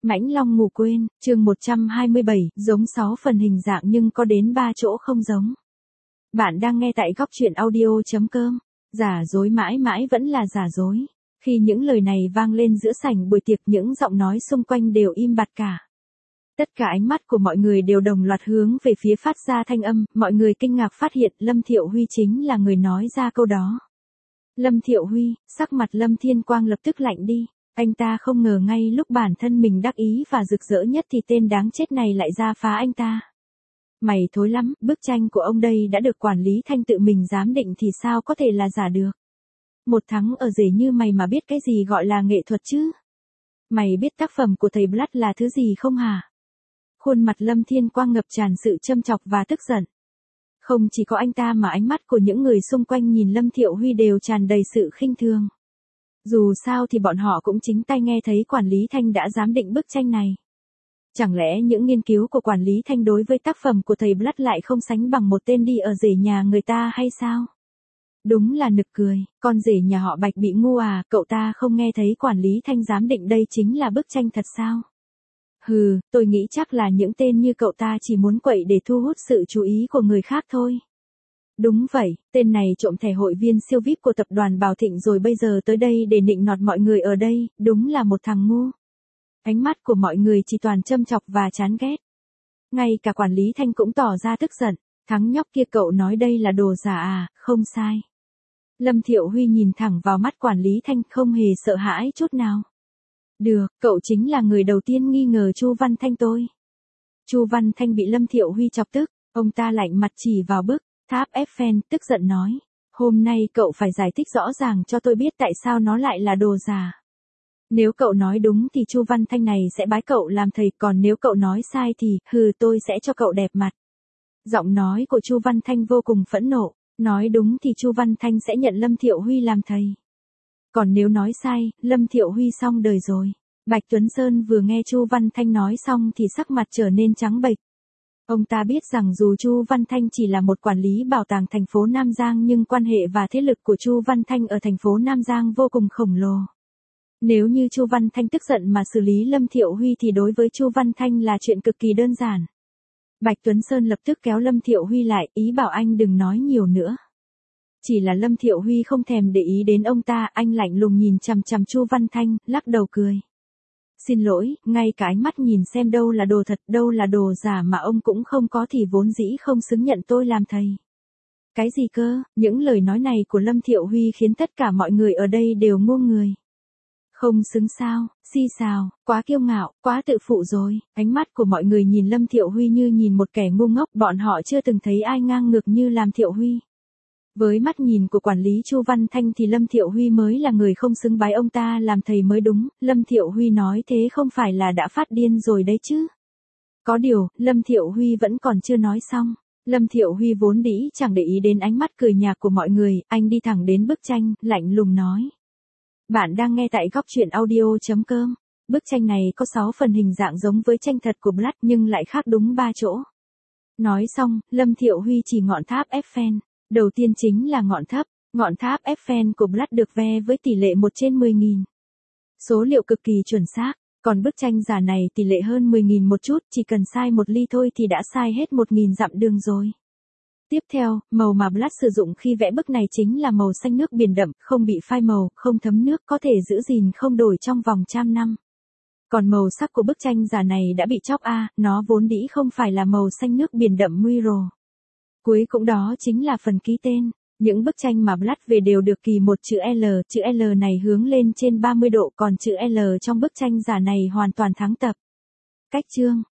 Mãnh Long ngủ quên, chương 127, giống 6 phần hình dạng nhưng có đến 3 chỗ không giống. Bạn đang nghe tại góc truyện audio.com. Giả dối mãi mãi vẫn là giả dối. Khi những lời này vang lên giữa sảnh buổi tiệc, những giọng nói xung quanh đều im bặt cả. Tất cả ánh mắt của mọi người đều đồng loạt hướng về phía phát ra thanh âm, mọi người kinh ngạc phát hiện Lâm Thiệu Huy chính là người nói ra câu đó. Lâm Thiệu Huy, sắc mặt Lâm Thiên Quang lập tức lạnh đi. Anh ta không ngờ ngay lúc bản thân mình đắc ý và rực rỡ nhất thì tên đáng chết này lại ra phá anh ta. Mày thối lắm, bức tranh của ông đây đã được quản lý Thanh tự mình giám định thì sao có thể là giả được. Một thắng ở rể như mày mà biết cái gì gọi là nghệ thuật chứ? Mày biết tác phẩm của thầy Blood là thứ gì không hả? Khuôn mặt Lâm Thiên Quang ngập tràn sự châm chọc và tức giận. Không chỉ có anh ta mà ánh mắt của những người xung quanh nhìn Lâm Thiệu Huy đều tràn đầy sự khinh thường. Dù sao thì bọn họ cũng chính tay nghe thấy quản lý Thanh đã giám định bức tranh này. Chẳng lẽ những nghiên cứu của quản lý Thanh đối với tác phẩm của thầy Blood lại không sánh bằng một tên đi ở rể nhà người ta hay sao? Đúng là nực cười, con rể nhà họ Bạch bị ngu à, cậu ta không nghe thấy quản lý Thanh giám định đây chính là bức tranh thật sao? Hừ, tôi nghĩ chắc là những tên như cậu ta chỉ muốn quậy để thu hút sự chú ý của người khác thôi. Đúng vậy, tên này trộm thẻ hội viên siêu VIP của tập đoàn Bảo Thịnh rồi bây giờ tới đây để nịnh nọt mọi người ở đây, đúng là một thằng ngu. Ánh mắt của mọi người chỉ toàn châm chọc và chán ghét. Ngay cả quản lý Thanh cũng tỏ ra tức giận, thằng nhóc kia cậu nói đây là đồ giả à, không sai. Lâm Thiệu Huy nhìn thẳng vào mắt quản lý Thanh không hề sợ hãi chút nào. Được, cậu chính là người đầu tiên nghi ngờ Chu Văn Thanh tôi. Chu Văn Thanh bị Lâm Thiệu Huy chọc tức, ông ta lạnh mặt chỉ vào bức tháp Eiffel, tức giận nói, hôm nay cậu phải giải thích rõ ràng cho tôi biết tại sao nó lại là đồ giả. Nếu cậu nói đúng thì Chu Văn Thanh này sẽ bái cậu làm thầy, còn nếu cậu nói sai thì, tôi sẽ cho cậu đẹp mặt. Giọng nói của Chu Văn Thanh vô cùng phẫn nộ, nói đúng thì Chu Văn Thanh sẽ nhận Lâm Thiệu Huy làm thầy. Còn nếu nói sai, Lâm Thiệu Huy xong đời rồi. Bạch Tuấn Sơn vừa nghe Chu Văn Thanh nói xong thì sắc mặt trở nên trắng bệch. Ông ta biết rằng dù Chu Văn Thanh chỉ là một quản lý bảo tàng thành phố Nam Giang nhưng quan hệ và thế lực của Chu Văn Thanh ở thành phố Nam Giang vô cùng khổng lồ. Nếu như Chu Văn Thanh tức giận mà xử lý Lâm Thiệu Huy thì đối với Chu Văn Thanh là chuyện cực kỳ đơn giản. Bạch Tuấn Sơn lập tức kéo Lâm Thiệu Huy lại, ý bảo anh đừng nói nhiều nữa. Chỉ là Lâm Thiệu Huy không thèm để ý đến ông ta, anh lạnh lùng nhìn chằm chằm Chu Văn Thanh, lắc đầu cười. Xin lỗi, ngay cả ánh mắt nhìn xem đâu là đồ thật, đâu là đồ giả mà ông cũng không có thì vốn dĩ không xứng nhận tôi làm thầy. Cái gì cơ? Những lời nói này của Lâm Thiệu Huy khiến tất cả mọi người ở đây đều ngu người. Không xứng sao, xì xào, quá kiêu ngạo, quá tự phụ rồi. Ánh mắt của mọi người nhìn Lâm Thiệu Huy như nhìn một kẻ ngu ngốc, bọn họ chưa từng thấy ai ngang ngược như làm Thiệu Huy. Với mắt nhìn của quản lý Chu Văn Thanh thì Lâm Thiệu Huy mới là người không xứng bái ông ta làm thầy mới đúng, Lâm Thiệu Huy nói thế không phải là đã phát điên rồi đấy chứ. Có điều, Lâm Thiệu Huy vẫn còn chưa nói xong. Lâm Thiệu Huy vốn dĩ chẳng để ý đến ánh mắt cười nhạt của mọi người, anh đi thẳng đến bức tranh, lạnh lùng nói. Bạn đang nghe tại góc truyện audio.com. Bức tranh này có 6 phần hình dạng giống với tranh thật của Blood nhưng lại khác đúng 3 chỗ. Nói xong, Lâm Thiệu Huy chỉ ngọn tháp Eiffel. Đầu tiên chính là ngọn tháp Eiffel của Blood được ve với tỷ lệ 1/10.000. Số liệu cực kỳ chuẩn xác, còn bức tranh giả này tỷ lệ hơn 10.000 một chút, chỉ cần sai 1 ly thôi thì đã sai hết 1.000 dặm đường rồi. Tiếp theo, màu mà Blood sử dụng khi vẽ bức này chính là màu xanh nước biển đậm, không bị phai màu, không thấm nước, có thể giữ gìn không đổi trong vòng trăm năm. Còn màu sắc của bức tranh giả này đã bị chóc nó vốn dĩ không phải là màu xanh nước biển đậm Muiro. Cuối cùng đó chính là phần ký tên. Những bức tranh mà Blood về đều được ký một chữ L này hướng lên trên 30 độ, còn chữ L trong bức tranh giả này hoàn toàn thắng tập. Cách chương